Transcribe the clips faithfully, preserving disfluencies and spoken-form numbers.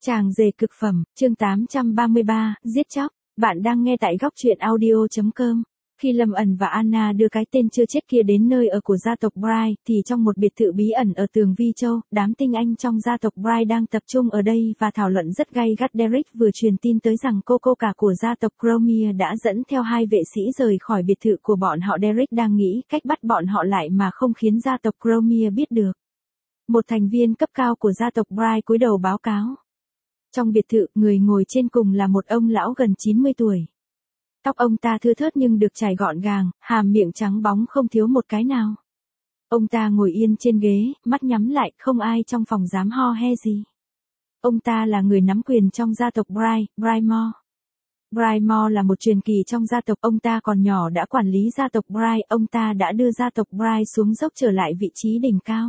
Chàng rể cực phẩm, chương tám trăm ba mươi ba, giết chóc. Bạn đang nghe tại góc truyện audio chấm com. Khi Lâm ẩn và Anna đưa cái tên chưa chết kia đến nơi ở của gia tộc Bright, thì trong một biệt thự bí ẩn ở tường Vi Châu, đám tinh anh trong gia tộc Bright đang tập trung ở đây và thảo luận rất gay gắt. Derek vừa truyền tin tới rằng cô cô cả của gia tộc Cromie đã dẫn theo hai vệ sĩ rời khỏi biệt thự của bọn họ. Derek đang nghĩ cách bắt bọn họ lại mà không khiến gia tộc Cromie biết được. Một thành viên cấp cao của gia tộc Bright cúi đầu báo cáo. Trong biệt thự, người ngồi trên cùng là một ông lão gần chín mươi tuổi. Tóc ông ta thưa thớt nhưng được chải gọn gàng, hàm miệng trắng bóng không thiếu một cái nào. Ông ta ngồi yên trên ghế, mắt nhắm lại, không ai trong phòng dám ho he gì. Ông ta là người nắm quyền trong gia tộc Bright, Brightmore. Brightmore là một truyền kỳ trong gia tộc. Ông ta còn nhỏ đã quản lý gia tộc Bright. Ông ta đã đưa gia tộc Bright xuống dốc trở lại vị trí đỉnh cao.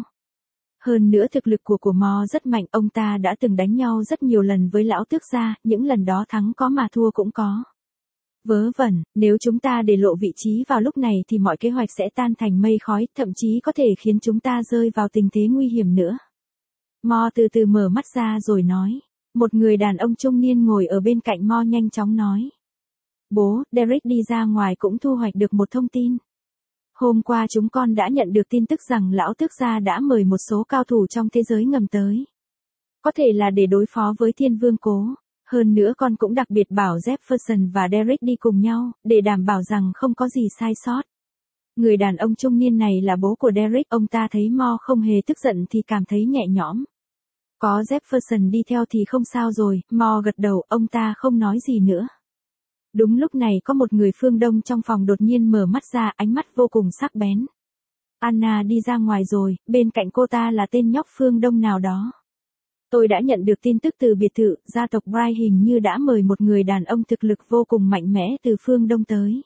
Hơn nữa thực lực của của Mo rất mạnh. Ông ta đã từng đánh nhau rất nhiều lần với lão tước gia, những lần đó thắng có mà thua cũng có. Vớ vẩn, nếu chúng ta để lộ vị trí vào lúc này thì mọi kế hoạch sẽ tan thành mây khói, thậm chí có thể khiến chúng ta rơi vào tình thế nguy hiểm nữa. Mo từ từ mở mắt ra rồi nói. Một người đàn ông trung niên ngồi ở bên cạnh Mo nhanh chóng nói. Bố, Derek đi ra ngoài cũng thu hoạch được một thông tin. Hôm qua chúng con đã nhận được tin tức rằng lão tước gia đã mời một số cao thủ trong thế giới ngầm tới. Có thể là để đối phó với Thiên Vương Cố. Hơn nữa con cũng đặc biệt bảo Jefferson và Derek đi cùng nhau, để đảm bảo rằng không có gì sai sót. Người đàn ông trung niên này là bố của Derek. Ông ta thấy Mo không hề tức giận thì cảm thấy nhẹ nhõm. Có Jefferson đi theo thì không sao rồi. Mo gật đầu, ông ta không nói gì nữa. Đúng lúc này có một người phương Đông trong phòng đột nhiên mở mắt ra, ánh mắt vô cùng sắc bén. Anna đi ra ngoài rồi, bên cạnh cô ta là tên nhóc phương Đông nào đó. Tôi đã nhận được tin tức từ biệt thự, gia tộc Bright hình như đã mời một người đàn ông thực lực vô cùng mạnh mẽ từ phương Đông tới.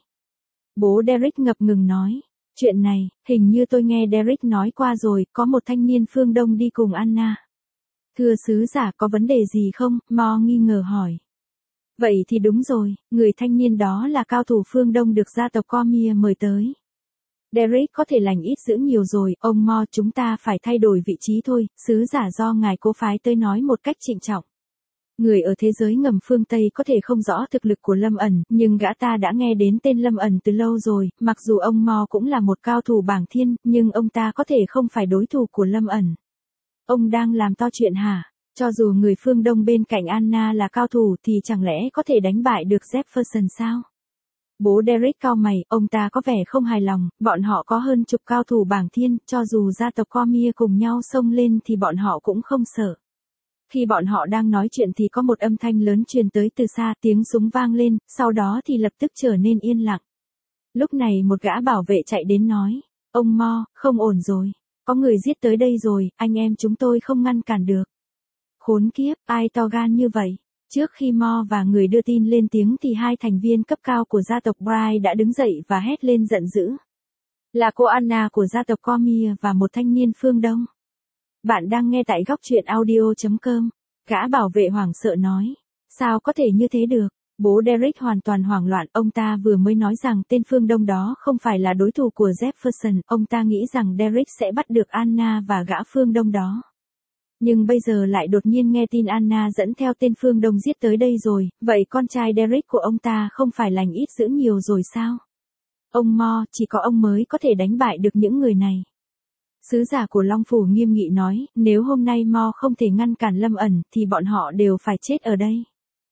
Bố Derek ngập ngừng nói. Chuyện này, hình như tôi nghe Derek nói qua rồi, có một thanh niên phương Đông đi cùng Anna. Thưa sứ giả, có vấn đề gì không? Mo nghi ngờ hỏi. Vậy thì đúng rồi, người thanh niên đó là cao thủ phương Đông được gia tộc Cromie mời tới. Derek có thể lành ít dữ nhiều rồi, ông Mo, chúng ta phải thay đổi vị trí thôi, sứ giả do ngài cố phái tới nói một cách trịnh trọng. Người ở thế giới ngầm phương Tây có thể không rõ thực lực của Lâm ẩn, nhưng gã ta đã nghe đến tên Lâm ẩn từ lâu rồi, mặc dù ông Mo cũng là một cao thủ bảng thiên, nhưng ông ta có thể không phải đối thủ của Lâm ẩn. Ông đang làm to chuyện hả? Cho dù người phương Đông bên cạnh Anna là cao thủ thì chẳng lẽ có thể đánh bại được Jefferson sao? Bố Derek cau mày, ông ta có vẻ không hài lòng, bọn họ có hơn chục cao thủ bảng thiên, cho dù gia tộc Cromie cùng nhau xông lên thì bọn họ cũng không sợ. Khi bọn họ đang nói chuyện thì có một âm thanh lớn truyền tới từ xa, tiếng súng vang lên, sau đó thì lập tức trở nên yên lặng. Lúc này một gã bảo vệ chạy đến nói, ông Mo, không ổn rồi, có người giết tới đây rồi, anh em chúng tôi không ngăn cản được. Khốn kiếp, ai to gan như vậy? Trước khi Mo và người đưa tin lên tiếng thì hai thành viên cấp cao của gia tộc Bright đã đứng dậy và hét lên giận dữ. Là cô Anna của gia tộc Cromie và một thanh niên phương Đông. Bạn đang nghe tại góc truyện audio chấm com. Gã bảo vệ hoảng sợ nói. Sao có thể như thế được? Bố Derek hoàn toàn hoảng loạn. Ông ta vừa mới nói rằng tên phương Đông đó không phải là đối thủ của Jefferson. Ông ta nghĩ rằng Derek sẽ bắt được Anna và gã phương Đông đó. Nhưng bây giờ lại đột nhiên nghe tin Anna dẫn theo tên phương Đông giết tới đây rồi, vậy con trai Derek của ông ta không phải lành ít dữ nhiều rồi sao? Ông Mo, chỉ có ông mới có thể đánh bại được những người này. Sứ giả của Long Phủ nghiêm nghị nói, nếu hôm nay Mo không thể ngăn cản Lâm ẩn thì bọn họ đều phải chết ở đây.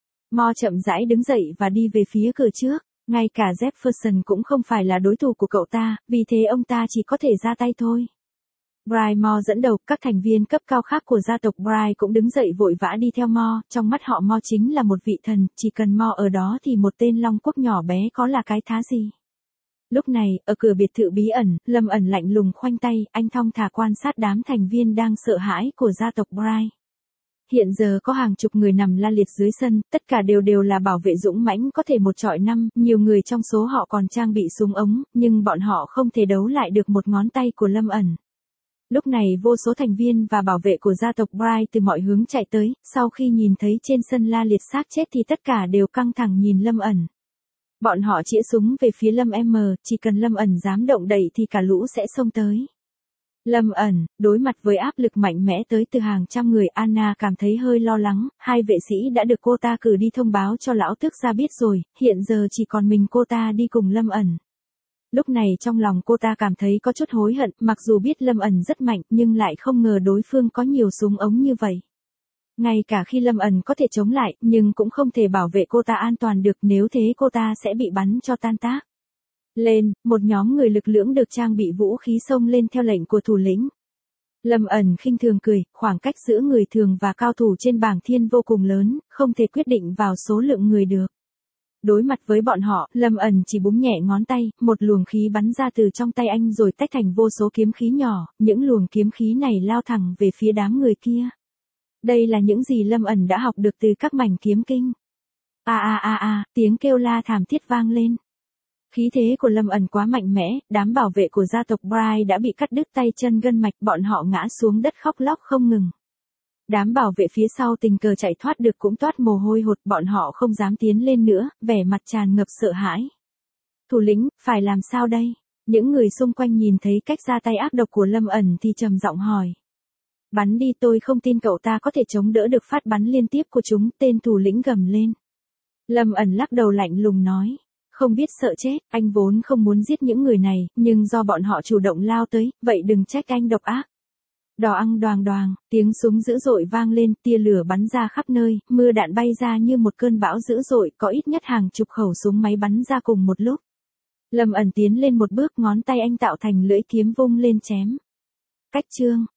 Mo chậm rãi đứng dậy và đi về phía cửa trước, ngay cả Jefferson cũng không phải là đối thủ của cậu ta, vì thế ông ta chỉ có thể ra tay thôi. Brightmore dẫn đầu, các thành viên cấp cao khác của gia tộc Bright cũng đứng dậy vội vã đi theo Mo, trong mắt họ Mo chính là một vị thần, chỉ cần Mo ở đó thì một tên long quốc nhỏ bé có là cái thá gì. Lúc này, ở cửa biệt thự bí ẩn, Lâm ẩn lạnh lùng khoanh tay, anh thong thả quan sát đám thành viên đang sợ hãi của gia tộc Bright. Hiện giờ có hàng chục người nằm la liệt dưới sân, tất cả đều đều là bảo vệ dũng mãnh có thể một trọi năm, nhiều người trong số họ còn trang bị súng ống, nhưng bọn họ không thể đấu lại được một ngón tay của Lâm ẩn. Lúc này vô số thành viên và bảo vệ của gia tộc Bright từ mọi hướng chạy tới, sau khi nhìn thấy trên sân la liệt xác chết thì tất cả đều căng thẳng nhìn Lâm ẩn. Bọn họ chĩa súng về phía Lâm M, chỉ cần Lâm ẩn dám động đậy thì cả lũ sẽ xông tới. Lâm ẩn, đối mặt với áp lực mạnh mẽ tới từ hàng trăm người, Anna cảm thấy hơi lo lắng, hai vệ sĩ đã được cô ta cử đi thông báo cho lão tước gia biết rồi, hiện giờ chỉ còn mình cô ta đi cùng Lâm ẩn. Lúc này trong lòng cô ta cảm thấy có chút hối hận, mặc dù biết Lâm ẩn rất mạnh nhưng lại không ngờ đối phương có nhiều súng ống như vậy. Ngay cả khi Lâm ẩn có thể chống lại, nhưng cũng không thể bảo vệ cô ta an toàn được, nếu thế cô ta sẽ bị bắn cho tan tác. Lên, một nhóm người lực lưỡng được trang bị vũ khí xông lên theo lệnh của thủ lĩnh. Lâm ẩn khinh thường cười, khoảng cách giữa người thường và cao thủ trên bảng thiên vô cùng lớn, không thể quyết định vào số lượng người được. Đối mặt với bọn họ, Lâm ẩn chỉ búng nhẹ ngón tay, một luồng khí bắn ra từ trong tay anh rồi tách thành vô số kiếm khí nhỏ, những luồng kiếm khí này lao thẳng về phía đám người kia. Đây là những gì Lâm ẩn đã học được từ các mảnh kiếm kinh. A a a a, tiếng kêu la thảm thiết vang lên. Khí thế của Lâm ẩn quá mạnh mẽ, đám bảo vệ của gia tộc Bright đã bị cắt đứt tay chân gân mạch, bọn họ ngã xuống đất khóc lóc không ngừng. Đám bảo vệ phía sau tình cờ chạy thoát được cũng toát mồ hôi hột, bọn họ không dám tiến lên nữa, vẻ mặt tràn ngập sợ hãi. Thủ lĩnh, phải làm sao đây? Những người xung quanh nhìn thấy cách ra tay ác độc của Lâm ẩn thì trầm giọng hỏi. Bắn đi, tôi không tin cậu ta có thể chống đỡ được phát bắn liên tiếp của chúng, tên thủ lĩnh gầm lên. Lâm ẩn lắc đầu lạnh lùng nói. Không biết sợ chết, anh vốn không muốn giết những người này, nhưng do bọn họ chủ động lao tới, vậy đừng trách anh độc ác. Đò ăn đoàng đoàng, tiếng súng dữ dội vang lên, tia lửa bắn ra khắp nơi, mưa đạn bay ra như một cơn bão dữ dội, có ít nhất hàng chục khẩu súng máy bắn ra cùng một lúc. Lâm ẩn tiến lên một bước, ngón tay anh tạo thành lưỡi kiếm vung lên chém. Cách chương.